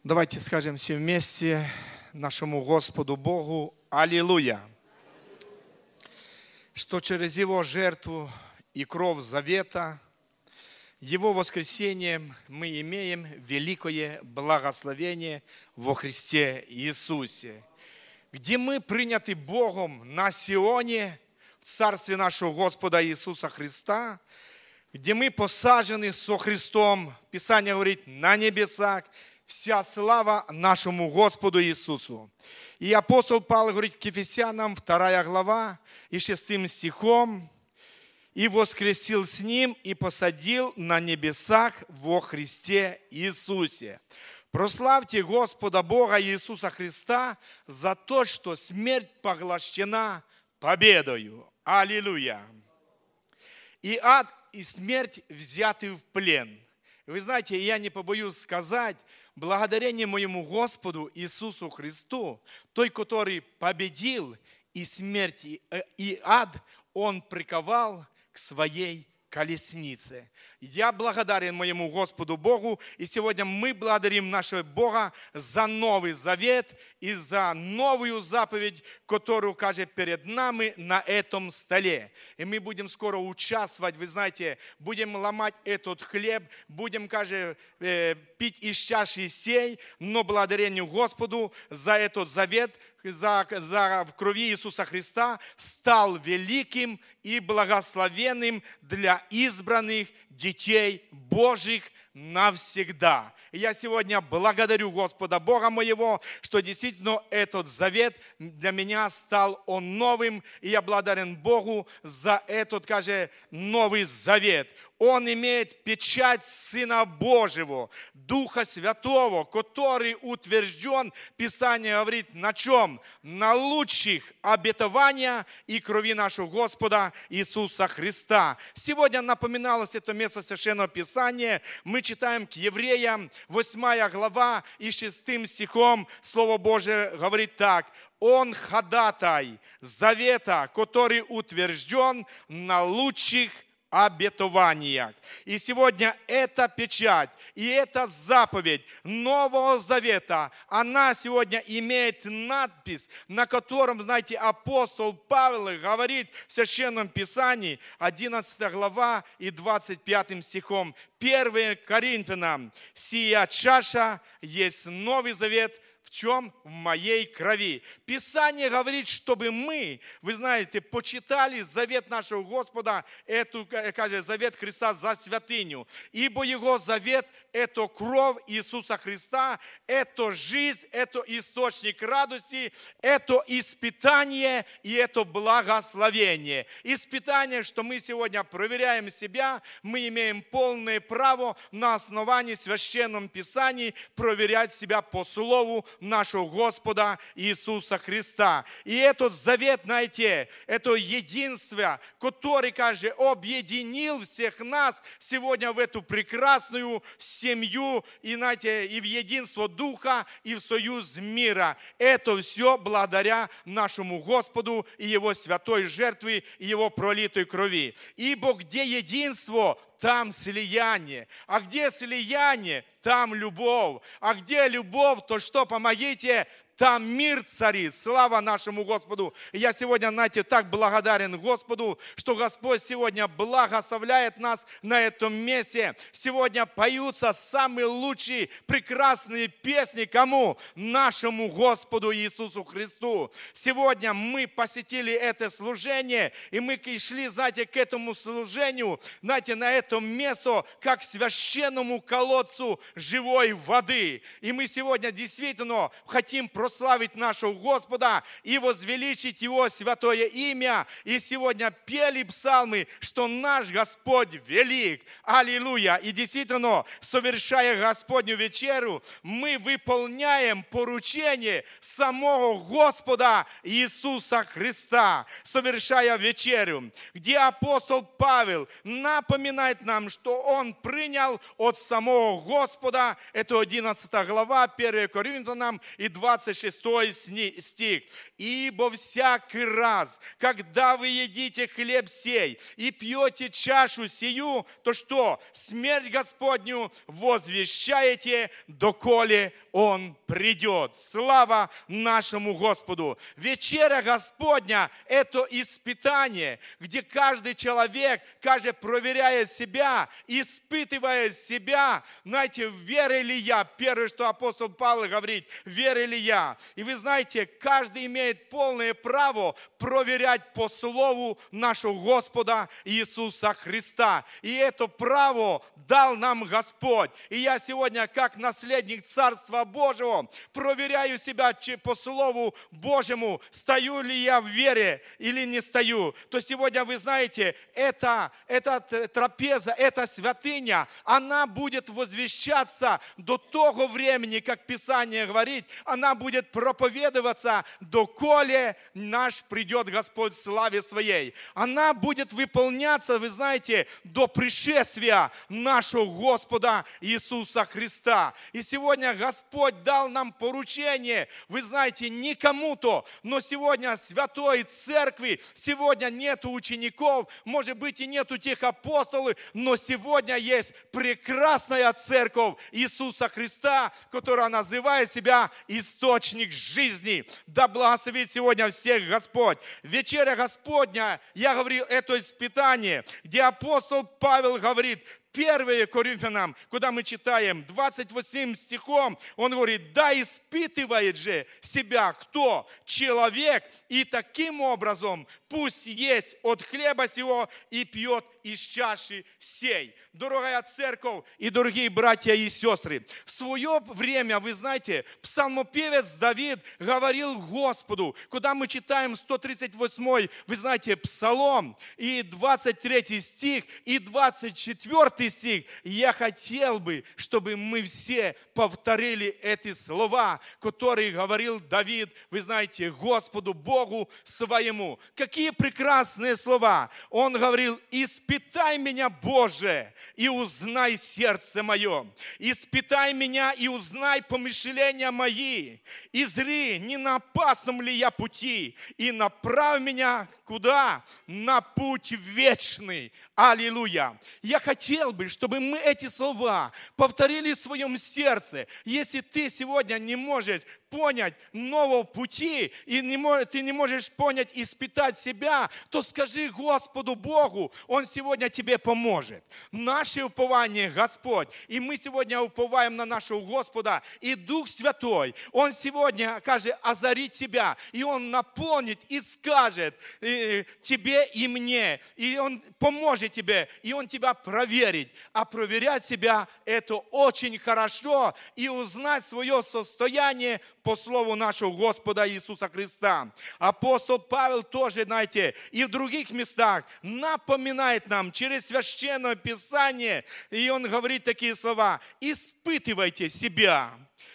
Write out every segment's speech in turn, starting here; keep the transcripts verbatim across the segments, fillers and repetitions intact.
Давайте скажем все вместе нашему Господу Богу «Аллилуйя!» Что через Его жертву и кровь завета, Его воскресением мы имеем великое благословение во Христе Иисусе, где мы приняты Богом на Сионе, в Царстве нашего Господа Иисуса Христа, где мы посажены со Христом, Писание говорит, на небесах, вся слава нашему Господу Иисусу. И апостол Павел говорит к Ефесянам, вторая глава, и шестым стихом, «И воскресил с Ним, и посадил на небесах во Христе Иисусе». Прославьте Господа Бога Иисуса Христа за то, что смерть поглощена победою. Аллилуйя! И ад, и смерть взяты в плен. Вы знаете, я не побоюсь сказать, благодарение моему Господу Иисусу Христу, той, который победил и смерть, и ад, Он приковал к своей колеснице. Я благодарен моему Господу Богу, и сегодня мы благодарим нашего Бога за Новый Завет и за новую заповедь, которую, кажется, перед нами на этом столе. И мы будем скоро участвовать, вы знаете, будем ломать этот хлеб, будем, кажется, пить из чаши сей, но благодарению Господу за этот завет, за, за в крови Иисуса Христа стал великим и благословенным для избранных детей Божьих навсегда. И я сегодня благодарю Господа Бога моего, что действительно этот завет для меня стал он новым, и я благодарен Богу за этот, скажем, новый завет. Он имеет печать Сына Божьего, Духа Святого, который утвержден, Писание говорит, на чем? На лучших обетованиях и крови нашего Господа Иисуса Христа. Сегодня напоминалось это место Священного Писания. Мы читаем к Евреям, восьмая глава и шестым стихом Слово Божие говорит так. Он ходатай завета, который утвержден на лучших обетованиях. И сегодня эта печать и эта заповедь Нового Завета, она сегодня имеет надпись, на котором, знаете, апостол Павел говорит в Священном Писании, одиннадцатая глава и двадцать пятым стихом, первое Коринфянам, «Сия чаша есть Новый Завет, в чем? В моей крови». Писание говорит, чтобы мы, вы знаете, почитали завет нашего Господа, эту, кажется, завет Христа за святыню. Ибо Его завет – это кровь Иисуса Христа, это жизнь, это источник радости, это испытание и это благословение. Испытание, что мы сегодня проверяем себя, мы имеем полное право на основании Священного Писания проверять себя по слову нашего Господа Иисуса Христа. И этот завет, знаете, это единство, который, кажется, объединил всех нас сегодня в эту прекрасную семью, и, знаете, и в единство Духа, и в союз мира. Это все благодаря нашему Господу и Его святой жертве, и Его пролитой крови. Ибо где единство, там слияние. А где слияние, там любовь. А где любовь, то что, помогите, там мир царит. Слава нашему Господу. И я сегодня, знаете, так благодарен Господу, что Господь сегодня благословляет нас на этом месте. Сегодня поются самые лучшие, прекрасные песни. Кому? Нашему Господу Иисусу Христу. Сегодня мы посетили это служение, и мы шли, знаете, к этому служению, знаете, на этом место, как к священному колодцу живой воды. И мы сегодня действительно хотим прославить прославить нашего Господа и возвеличить Его святое имя. И сегодня пели псалмы, что наш Господь велик. Аллилуйя! И действительно, совершая Господню вечеру, мы выполняем поручение самого Господа Иисуса Христа, совершая вечерю, где апостол Павел напоминает нам, что он принял от самого Господа, это одиннадцатая глава, первое Коринфянам и двадцать шестой стих. «Ибо всякий раз, когда вы едите хлеб сей и пьете чашу сию, то что? Смерть Господню возвещаете, доколе Он придет». Слава нашему Господу! Вечеря Господня – это испытание, где каждый человек, каждый проверяет себя, испытывает себя. Знаете, верю ли я? Первое, что апостол Павел говорит, верю ли я? И вы знаете, каждый имеет полное право проверять по слову нашего Господа Иисуса Христа. И это право дал нам Господь. И я сегодня, как наследник Царства Божьего, проверяю себя по Слову Божьему, стою ли я в вере или не стою. То сегодня, вы знаете, эта, эта трапеза, эта святыня, она будет возвещаться до того времени, как Писание говорит, она будет проповедоваться, доколе наш придет Господь в славе Своей. Она будет выполняться, вы знаете, до пришествия нашего Господа Иисуса Христа. И сегодня Господь дал нам поручение, вы знаете, не кому-то, но сегодня Святой Церкви, сегодня нету учеников, может быть и нету тех апостолов, но сегодня есть прекрасная Церковь Иисуса Христа, которая называет себя источник жизни. Да благословит сегодня всех Господь. Вечеря Господня, я говорил, это испытание, где апостол Павел говорит, первое Коринфянам, куда мы читаем, двадцать восьмым стихом, он говорит, да испытывает же себя кто? Человек, и таким образом пусть есть от хлеба сего и пьет из чаши сей. Дорогая церковь и дорогие братья и сестры, в свое время, вы знаете, псалмопевец Давид говорил Господу, куда мы читаем сто тридцать восьмой, вы знаете, псалом, и двадцать третий стих, и двадцать четвёртый стих. Я хотел бы, чтобы мы все повторили эти слова, которые говорил Давид, вы знаете, Господу Богу своему. Какие прекрасные слова! Он говорил, испытай меня, Боже, и узнай сердце мое. Испытай меня и узнай помышления мои. И зри, не на опасном ли я пути, и направь меня куда? На путь вечный. Аллилуйя. Я хотел бы, чтобы мы эти слова повторили в своем сердце. Если ты сегодня не можешь понять нового пути, и не можешь, ты не можешь понять, испытать себя, то скажи Господу Богу, Он сегодня тебе поможет. Наше упование Господь, и мы сегодня уповаем на нашего Господа, и Дух Святой, Он сегодня, скажет, озарит тебя, и Он наполнит и скажет тебе и мне, и Он поможет тебе, и Он тебя проверит. А проверять себя – это очень хорошо, и узнать свое состояние по слову нашего Господа Иисуса Христа. Апостол Павел тоже, знаете, и в других местах напоминает нам через Священное Писание, и он говорит такие слова: «Испытывайте себя».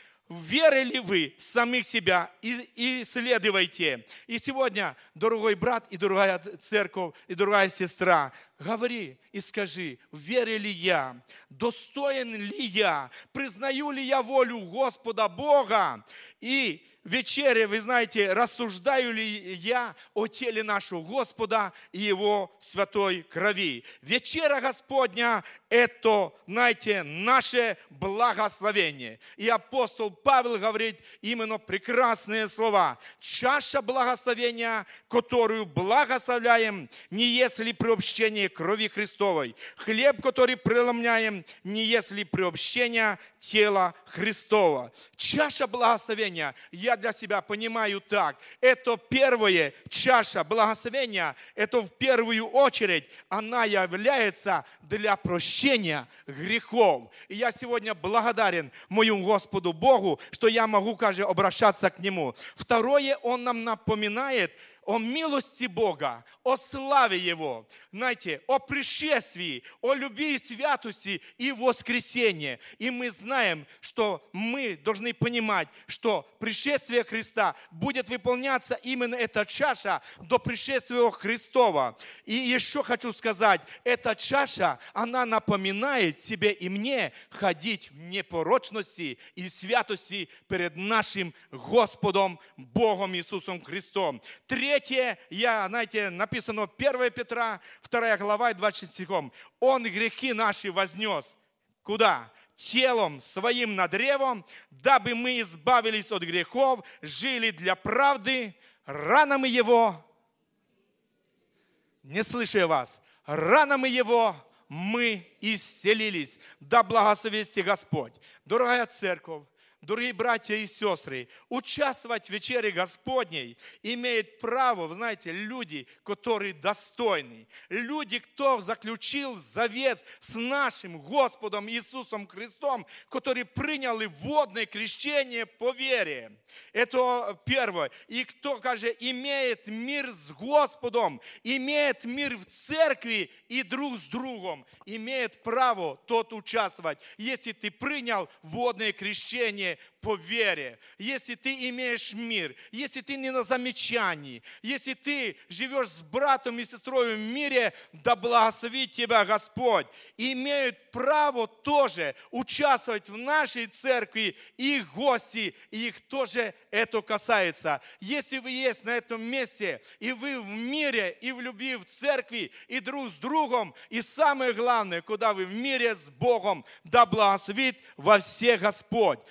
Верили вы самих себя и исследуйте. И сегодня, дорогой брат и дорогая церковь, и дорогая сестра, говори и скажи, верю ли я, достоин ли я, признаю ли я волю Господа Бога. И вечере, вы знаете, рассуждаю ли я о теле нашего Господа и Его святой крови. Вечера Господня – это, знаете, наше благословение. И апостол Павел говорит именно прекрасные слова. Чаша благословения, которую благословляем, не есть ли приобщение крови Христовой. Хлеб, который преломляем, не есть ли приобщение тела Христова. Чаша благословения, я для себя понимаю так, это первая чаша благословения, это в первую очередь, она является для прощения грехов. И я сегодня благодарен моему Господу Богу, что я могу, кажется, обращаться к Нему. Второе, Он нам напоминает о милости Бога, о славе Его, знаете, о пришествии, о любви и святости и воскресении. И мы знаем, что мы должны понимать, что пришествие Христа будет выполняться именно эта чаша до пришествия Христова. И еще хочу сказать, эта чаша, она напоминает тебе и мне ходить в непорочности и святости перед нашим Господом Богом Иисусом Христом. Третье, я, знаете, написано первое Петра, вторая глава, двадцать стихом. Он грехи наши вознес. Куда? Телом своим над древом, дабы мы избавились от грехов, жили для правды, ранами Его, не слышу вас, ранами Его мы исцелились. Да благословит Господь. Дорогая церковь, дорогие братья и сестры, участвовать в вечере Господней имеют право, вы знаете, люди, которые достойны. Люди, кто заключил завет с нашим Господом Иисусом Христом, который приняли водное крещение по вере. Это первое. И кто, каже, имеет мир с Господом, имеет мир в церкви и друг с другом, имеет право тот участвовать, если ты принял водное крещение по вере, если ты имеешь мир, если ты не на замечании, если ты живешь с братом и сестрой в мире, да благословит тебя Господь. Имеют право тоже участвовать в нашей церкви их гости, и их тоже это касается. Если вы есть на этом месте, и вы в мире, и в любви в церкви, и друг с другом, и самое главное, куда вы в мире с Богом, да благословит во всех Господь.